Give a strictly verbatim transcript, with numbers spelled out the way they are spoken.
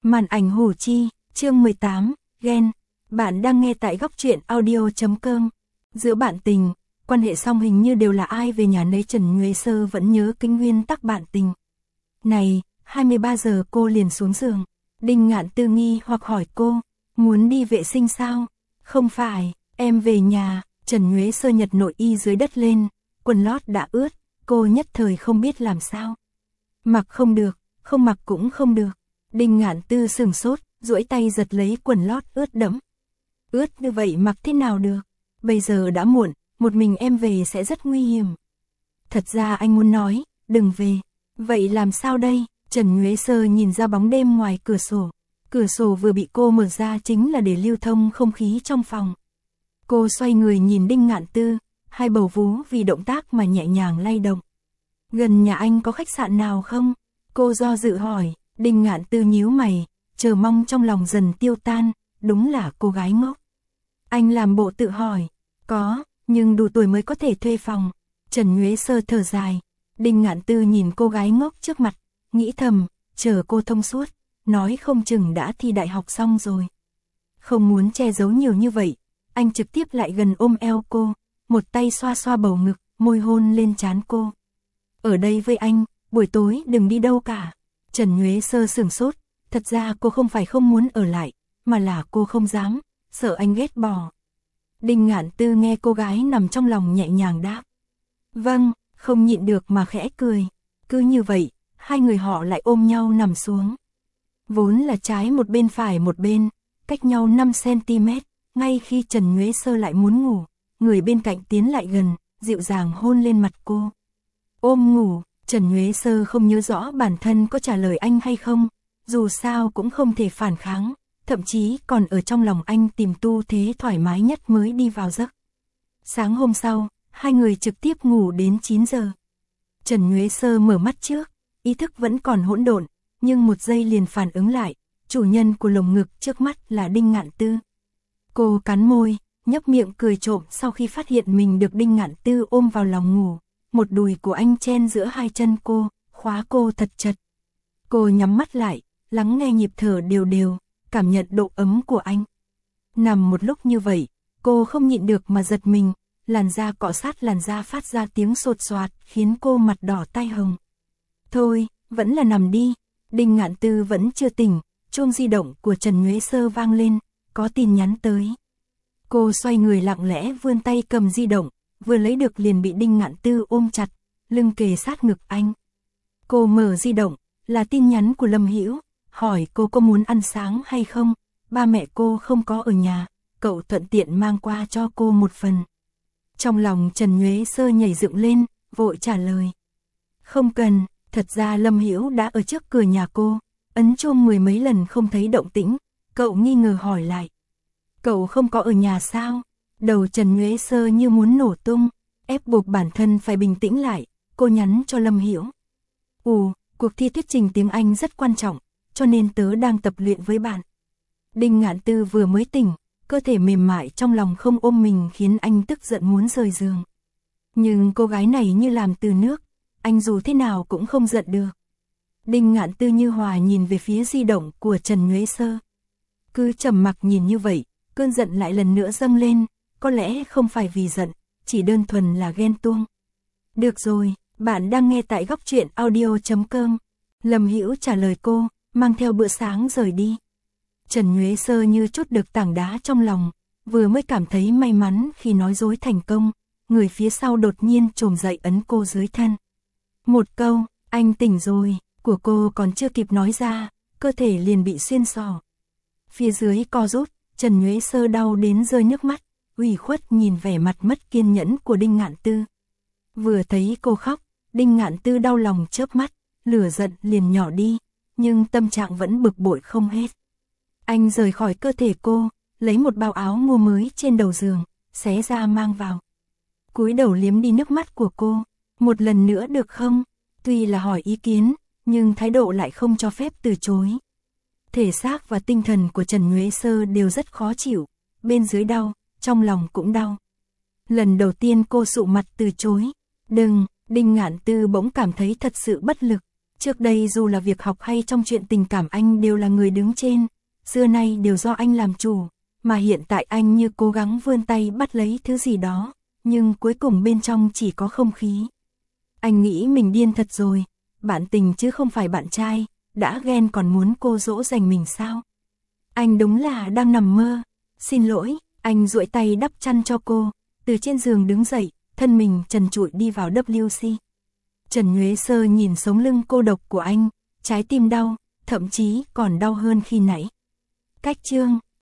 Màn ảnh Hủ Chi, chương mười tám, ghen. Bạn đang nghe tại góc truyện audio chấm com. Giữa bạn tình, quan hệ song hình như đều là ai về nhà nấy. Trần Nhuế Sơ vẫn nhớ kinh nguyên tắc bạn tình. Này, hai mươi ba giờ cô liền xuống giường. Đinh Ngạn Tư nghi hoặc hỏi cô, muốn đi vệ sinh sao? Không phải, em về nhà. Trần Nhuế Sơ nhặt nội y dưới đất lên, quần lót đã ướt, cô nhất thời không biết làm sao. Mặc không được, không mặc cũng không được. Đinh Ngạn Tư sửng sốt, duỗi tay giật lấy quần lót ướt đẫm. Ướt như vậy mặc thế nào được? Bây giờ đã muộn, một mình em về sẽ rất nguy hiểm. Thật ra anh muốn nói, đừng về. Vậy làm sao đây? Trần Nhuế Sơ nhìn ra bóng đêm ngoài cửa sổ. Cửa sổ vừa bị cô mở ra chính là để lưu thông không khí trong phòng. Cô xoay người nhìn Đinh Ngạn Tư, hai bầu vú vì động tác mà nhẹ nhàng lay động. Gần nhà anh có khách sạn nào không? Cô do dự hỏi. Đinh Ngạn Tư nhíu mày, chờ mong trong lòng dần tiêu tan, đúng là cô gái ngốc. Anh làm bộ tự hỏi, có, nhưng đủ tuổi mới có thể thuê phòng. Trần Nhuế Sơ thở dài. Đinh Ngạn Tư nhìn cô gái ngốc trước mặt, nghĩ thầm, chờ cô thông suốt, nói không chừng đã thi đại học xong rồi. Không muốn che giấu nhiều như vậy, anh trực tiếp lại gần ôm eo cô, một tay xoa xoa bầu ngực, môi hôn lên trán cô. Ở đây với anh, buổi tối đừng đi đâu cả. Trần Nhuế Sơ sửng sốt, thật ra cô không phải không muốn ở lại, mà là cô không dám, sợ anh ghét bỏ. Đinh Ngạn Tư nghe cô gái nằm trong lòng nhẹ nhàng đáp. Vâng, không nhịn được mà khẽ cười. Cứ như vậy, hai người họ lại ôm nhau nằm xuống. Vốn là trái một bên phải một bên, cách nhau năm xăng ti mét, ngay khi Trần Nhuế Sơ lại muốn ngủ, người bên cạnh tiến lại gần, dịu dàng hôn lên mặt cô. Ôm ngủ. Trần Nhuế Sơ không nhớ rõ bản thân có trả lời anh hay không, dù sao cũng không thể phản kháng, thậm chí còn ở trong lòng anh tìm tu thế thoải mái nhất mới đi vào giấc. Sáng hôm sau, hai người trực tiếp ngủ đến chín giờ. Trần Nhuế Sơ mở mắt trước, ý thức vẫn còn hỗn độn, nhưng một giây liền phản ứng lại, chủ nhân của lồng ngực trước mắt là Đinh Ngạn Tư. Cô cắn môi, nhấp miệng cười trộm sau khi phát hiện mình được Đinh Ngạn Tư ôm vào lòng ngủ. Một đùi của anh chen giữa hai chân cô, khóa cô thật chặt. Cô nhắm mắt lại, lắng nghe nhịp thở đều đều, cảm nhận độ ấm của anh. Nằm một lúc như vậy, cô không nhịn được mà giật mình, làn da cọ sát làn da phát ra tiếng sột soạt khiến cô mặt đỏ tai hồng. Thôi, vẫn là nằm đi. Đinh Ngạn Tư vẫn chưa tỉnh, chuông di động của Trần Nhuế Sơ vang lên, có tin nhắn tới. Cô xoay người lặng lẽ vươn tay cầm di động. Vừa lấy được liền bị Đinh Ngạn Tư ôm chặt, lưng kề sát ngực anh. Cô mở di động, là tin nhắn của Lâm Hữu, hỏi cô có muốn ăn sáng hay không, ba mẹ cô không có ở nhà, cậu thuận tiện mang qua cho cô một phần. Trong lòng Trần Nhuế Sơ nhảy dựng lên, vội trả lời. Không cần, thật ra Lâm Hữu đã ở trước cửa nhà cô, ấn chuông mười mấy lần không thấy động tĩnh, cậu nghi ngờ hỏi lại. Cậu không có ở nhà sao? Đầu Trần Nhuế Sơ như muốn nổ tung, ép buộc bản thân phải bình tĩnh lại, cô nhắn cho Lâm Hữu. Ồ, cuộc thi thuyết trình tiếng Anh rất quan trọng, cho nên tớ đang tập luyện với bạn. Đinh Ngạn Tư vừa mới tỉnh, cơ thể mềm mại trong lòng không ôm mình khiến anh tức giận muốn rời giường. Nhưng cô gái này như làm từ nước, anh dù thế nào cũng không giận được. Đinh Ngạn Tư như hòa nhìn về phía di động của Trần Nhuế Sơ. Cứ trầm mặc nhìn như vậy, cơn giận lại lần nữa dâng lên. Có lẽ không phải vì giận, chỉ đơn thuần là ghen tuông. Được rồi, bạn đang nghe tại góc truyện audio chấm com. Lâm Hữu trả lời cô, mang theo bữa sáng rời đi. Trần Nhuế Sơ như trút được tảng đá trong lòng, vừa mới cảm thấy may mắn khi nói dối thành công, người phía sau đột nhiên trồm dậy ấn cô dưới thân. Một câu, anh tỉnh rồi, của cô còn chưa kịp nói ra, cơ thể liền bị xuyên xỏ. Phía dưới co rút, Trần Nhuế Sơ đau đến rơi nước mắt. Ủy khuất nhìn vẻ mặt mất kiên nhẫn của Đinh Ngạn Tư. Vừa thấy cô khóc, Đinh Ngạn Tư đau lòng chớp mắt, lửa giận liền nhỏ đi, nhưng tâm trạng vẫn bực bội không hết. Anh rời khỏi cơ thể cô, lấy một bao áo mua mới trên đầu giường, xé ra mang vào. Cúi đầu liếm đi nước mắt của cô, một lần nữa được không? Tuy là hỏi ý kiến, nhưng thái độ lại không cho phép từ chối. Thể xác và tinh thần của Trần Nhuế Sơ đều rất khó chịu, bên dưới đau. Trong lòng cũng đau. Lần đầu tiên cô sụ mặt từ chối. Đừng, Đinh Ngạn Tư bỗng cảm thấy thật sự bất lực. Trước đây dù là việc học hay trong chuyện tình cảm anh đều là người đứng trên, xưa nay đều do anh làm chủ, mà hiện tại anh như cố gắng vươn tay bắt lấy thứ gì đó, nhưng cuối cùng bên trong chỉ có không khí. Anh nghĩ mình điên thật rồi, bạn tình chứ không phải bạn trai, đã ghen còn muốn cô dỗ dành mình sao? Anh đúng là đang nằm mơ. Xin lỗi, anh duỗi tay đắp chăn cho cô, từ trên giường đứng dậy, thân mình trần trụi đi vào vê xê. Trần Nhuế Sơ nhìn sống lưng cô độc của anh, trái tim đau, thậm chí còn đau hơn khi nãy. Cách chương